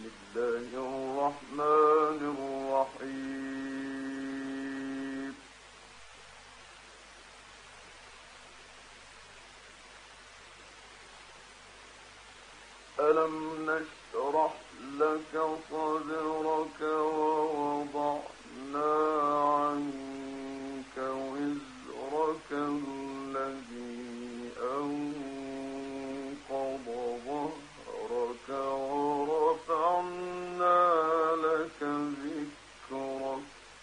الله الرحمن الرحيم. ألم نشرح لك صدرك ووضعنا عنك وزرك الذي أنقض ظهرك ورفعنا لك ذكرك.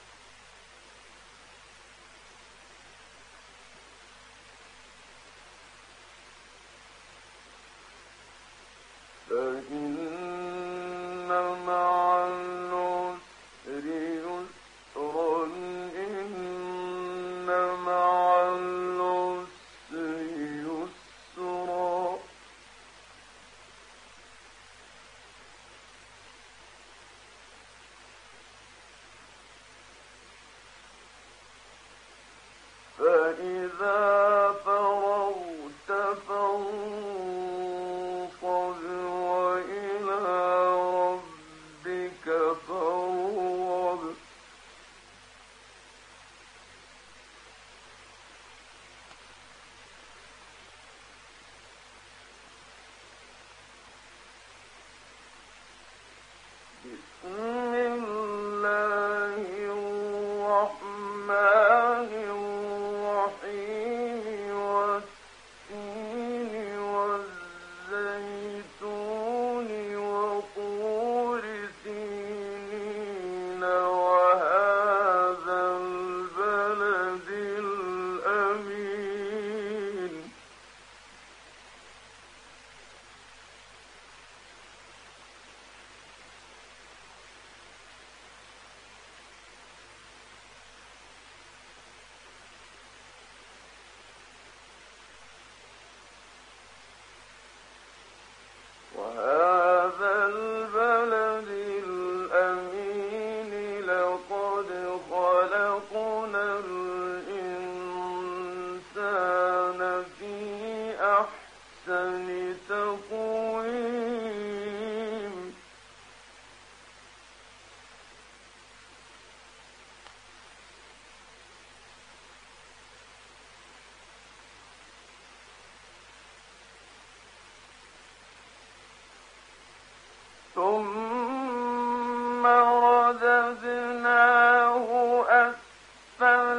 فإن مع العسر يسرا إن مع العسر يسرا. فإذا فرغت فانصب وإلى ربك فارغب. بسم الله الرحمن الرحيم. والتين والزيتون وطور سينين وهذا البلد الأمين. وهذا البلد الأمين لقد خلقنا الإنسان في أحسن تقويم. ثم رددناه أسفل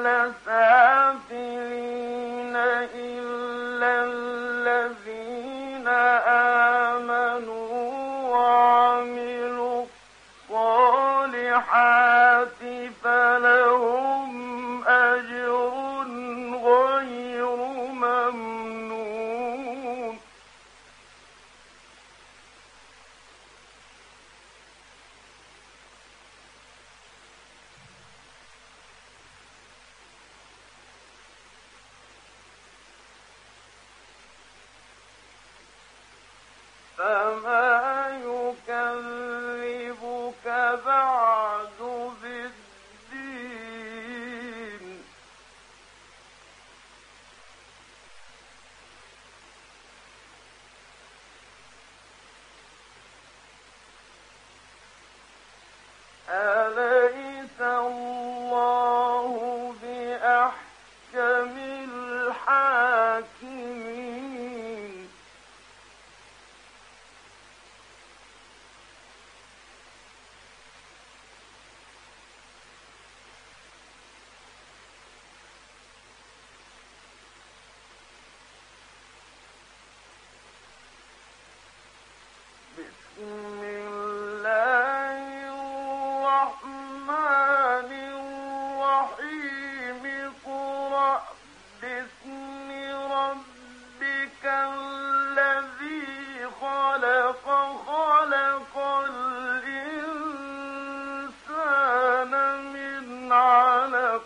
سافلين إلا الذين آمنوا وعملوا الصالحات فلهم أجر غير ممنون. فما يكذبك بعد بالدين. أليس الله بأحكم الحاكمين. بسم الله الرحمن الرحيم. اقرأ باسم ربك الذي خلق. خلق الإنسان من علق.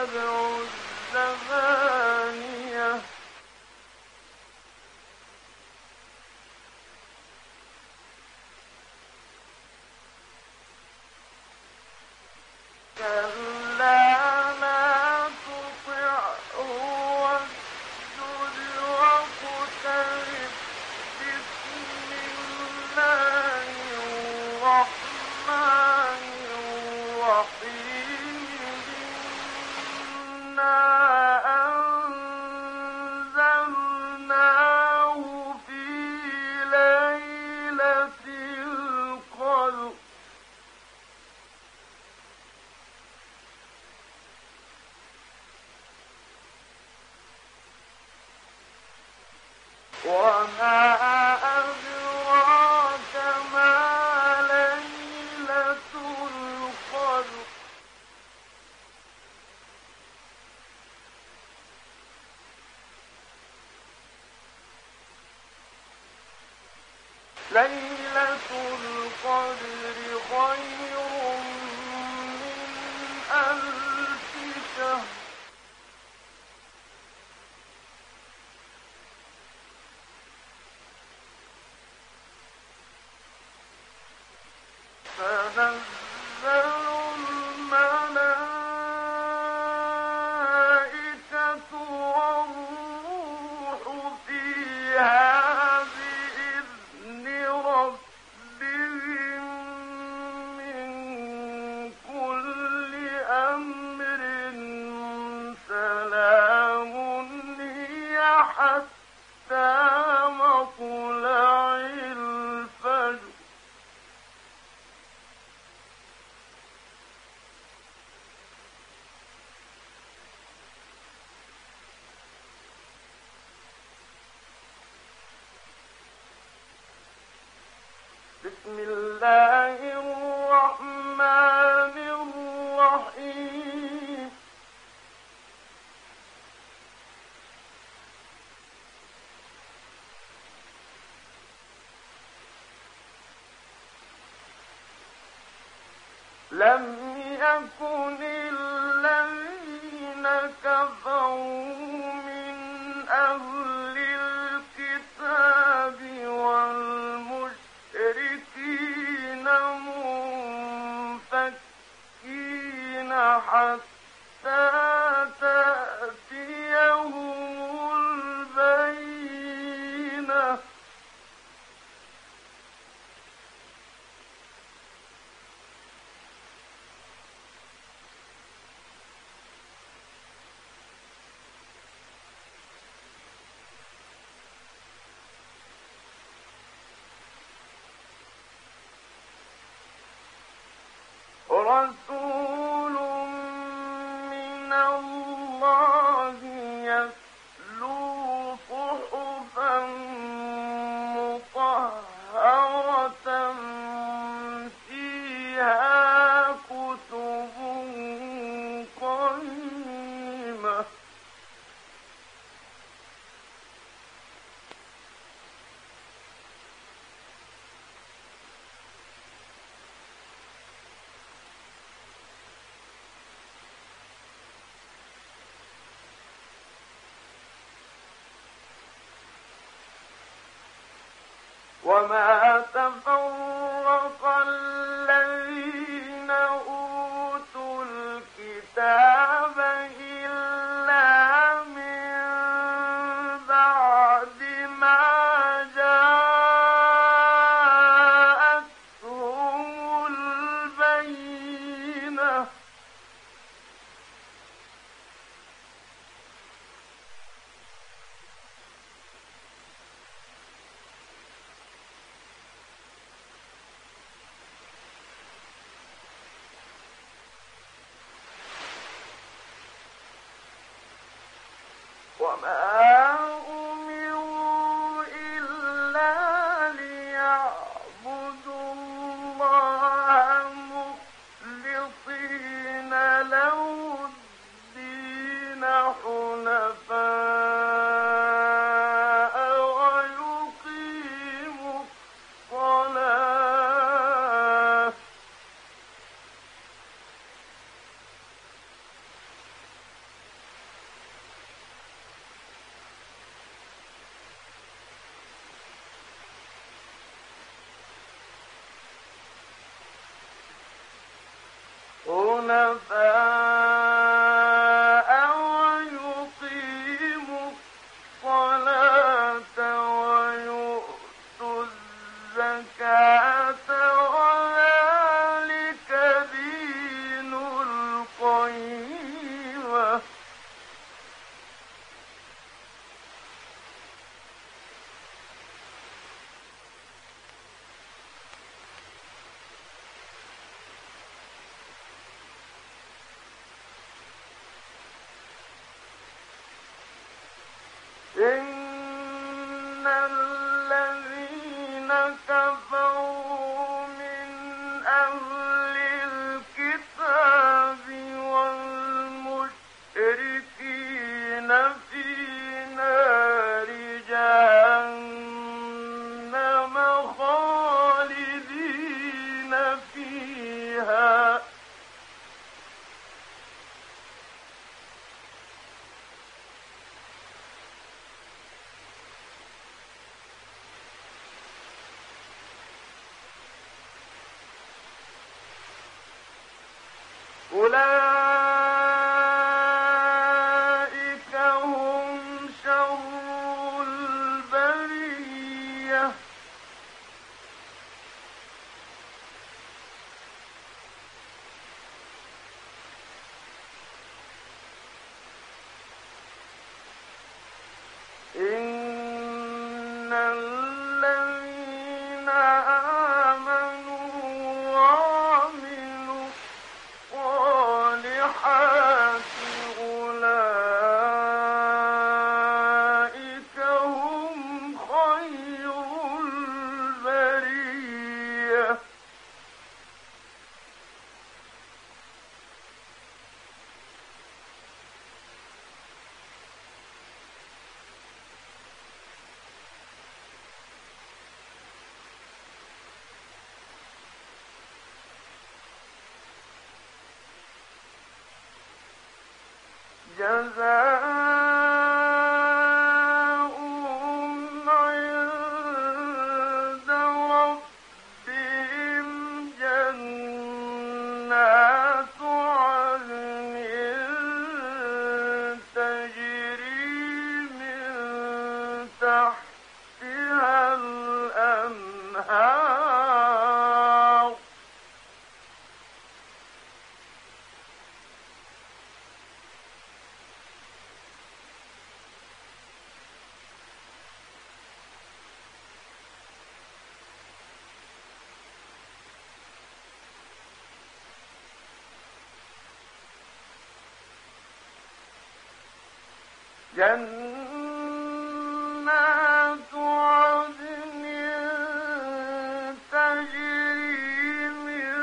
تدعو الزبانية كلا لا تطعه واسجد واقترب بسم الله الرحمن الرحيم إنا أنزلناه في ليلة القدر وما أدراك ما ليلة القدر ليلة القدر خير من ألف شهر تنزل الملائكة والروح فيها بإذن ربهم من كل أمر سلام هي حتى مطلع الفجر بسم الله الرحمن الرحيم لم يكن الذين كفروا من أهل الكتاب والمشركين منفكين حتى تأتيهم البينة رسول من الله يتلو صحفا مطهرة فيها كتب قيمة وما تفرق الذين أوتوا الكتاب إلا من بعد ما جاءتهم البينة حنفاء ويقيموا الصلاة ويؤتوا الزكاة وذلك دين القيمة. إن الذين كفروا من أهل الكتاب والمشركين في نار جهنم خالدين فيها أولئك هم شر البرية. إن الذين آمنوا وعملوا الصالحات أولئك هم خير البرية. جزاؤهم عند ربهم جنات عدن تجري من تحتها الأنهار جنات عدن تجري من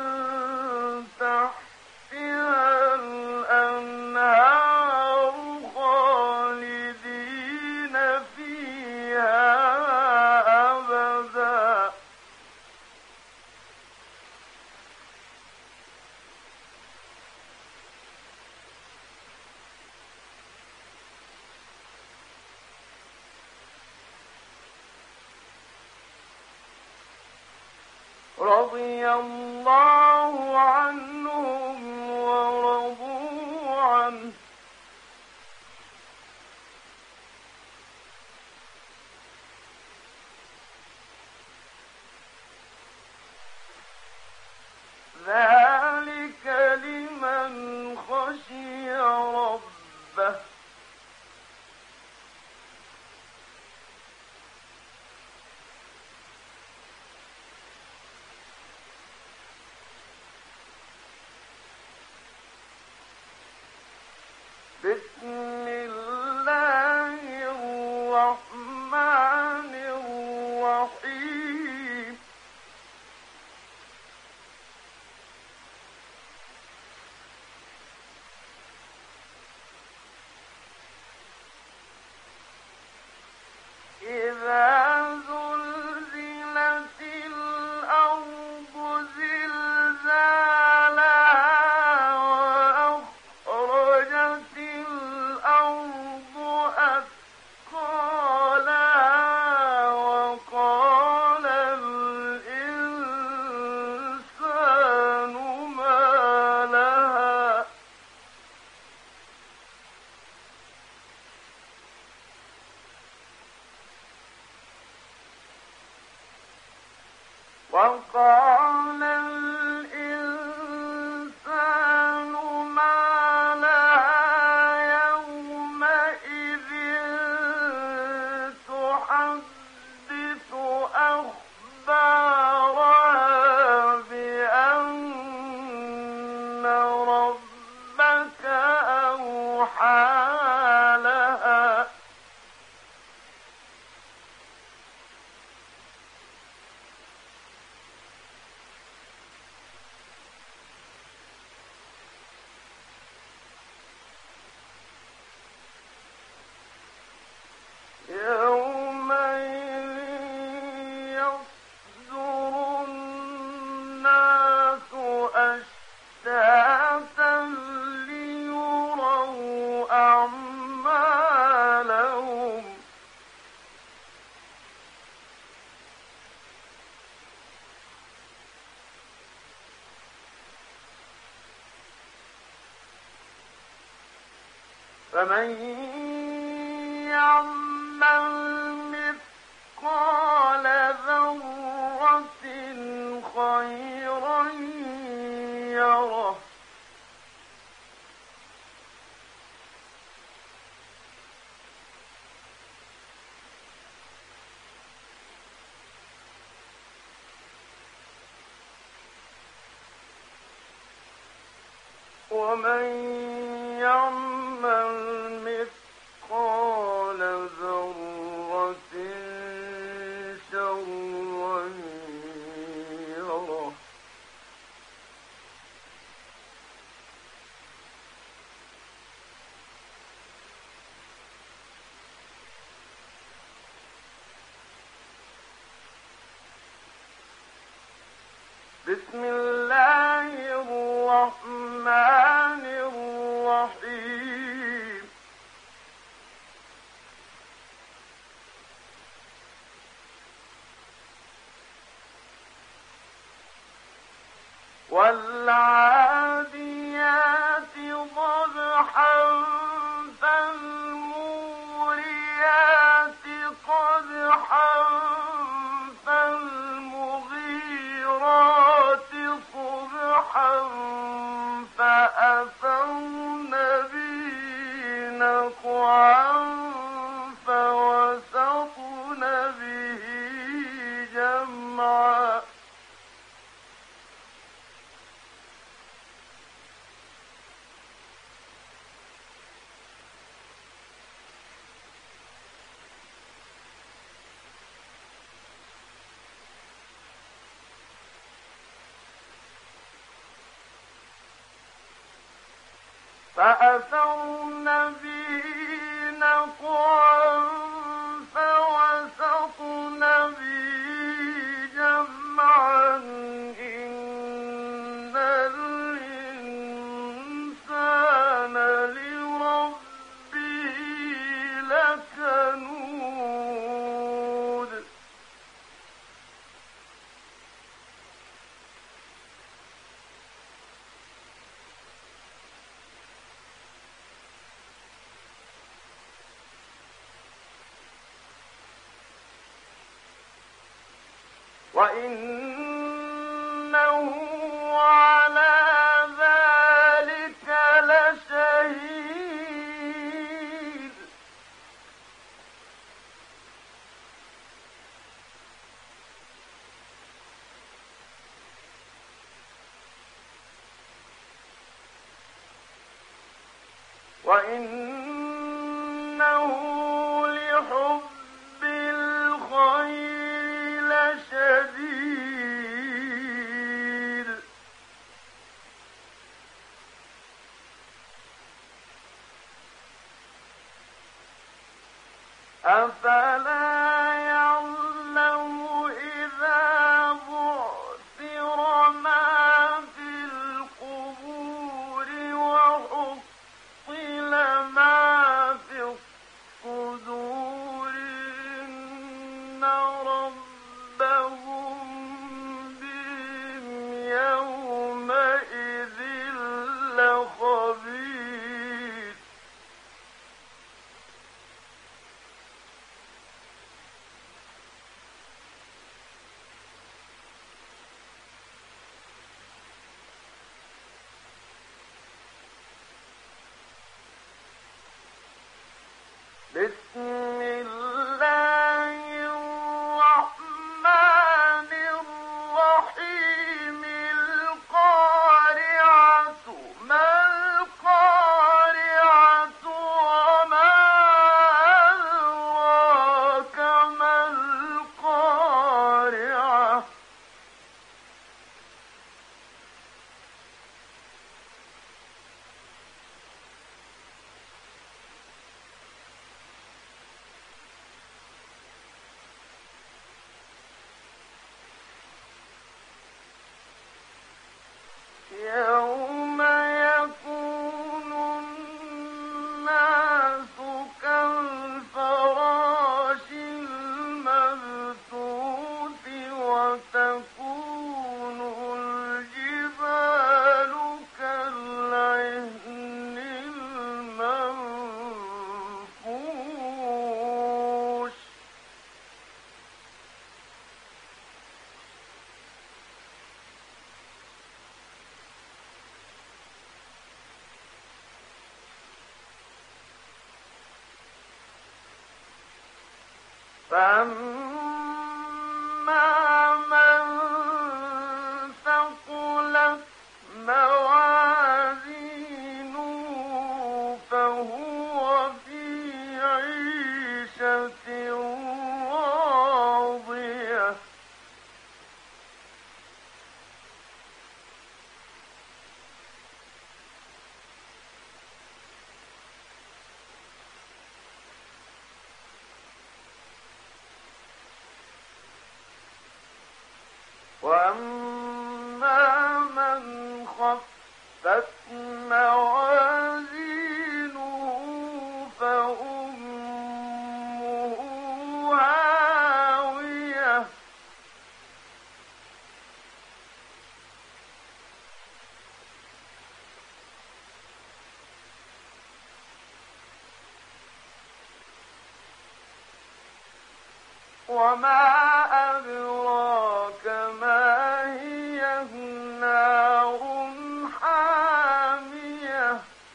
تحتها الأنهار خالدين فيها أبدا. رضي الله عنهم ورضوا عنه ذلك لمن خشي ربه. بسم الله الرحمن الرحيم. وقال الإنسان ما لها يومئذ تحدث أخبارها بأن ربك أوحى لها يومئذ يصدر الناس أشتاتا ليروا أعمالهم فمن يعمل مثقال ذرة خيرا يره ومن يعمل مثقال ذرة شرا يره بسم الله الرحمن الرحيم والعاديات ضبحا فالموريات قدحا فالمغيرات صبحا فأثرن به نقعا فوسطن به جمعا فأثرن به نقعا فوسطن به جمعا إن الإنسان لربه لكنود وإنه على ذلك لشهيد وإنه لحب الخير لشديد أفلا يعلم إذا بعثر ما في القبور وحصل ما في الصدور إن ربهم بهم يومئذ لخبير يوم يكون الناس كالفراش المبثوث وتكون الجبال كالعهن المنفوش فأما من ثقلت موازينه فهو في عيشة راضية وأما من خفت موازينه فأمه هاوية وما أدراك ما هي نار حامية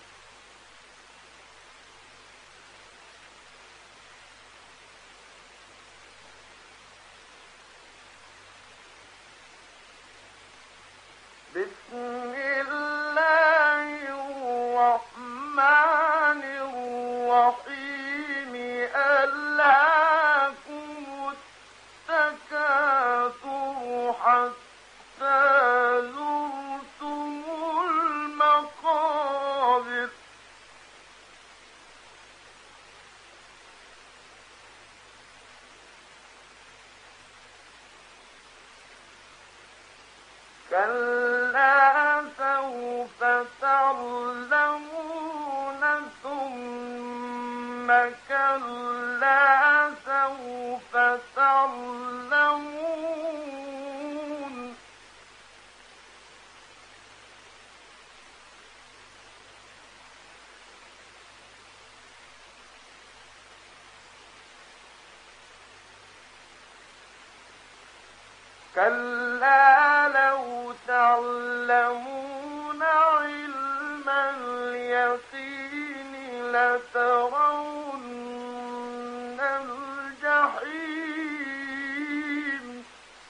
بسم الله الرحمن الرحيم ألهاكم التكاثر حتى زرتم المقابر كلا سوف تعلمون ثم كلا سوف تعلمون كلا لو تعلمون علم اليقين لترون الجحيم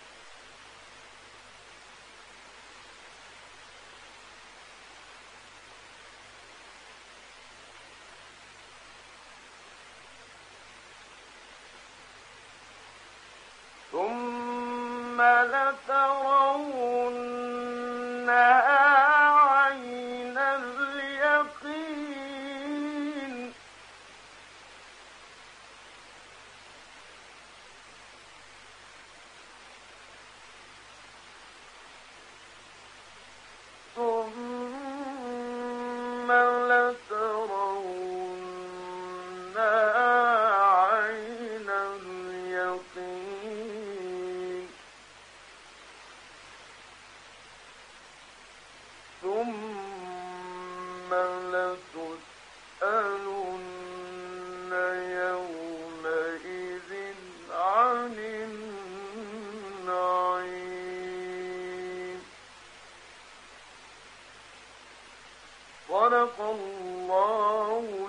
ثم لترونها عين اليقين ثم لترونها عين اليقين ثم لتسألن يومئذ عن النعيم صدق الله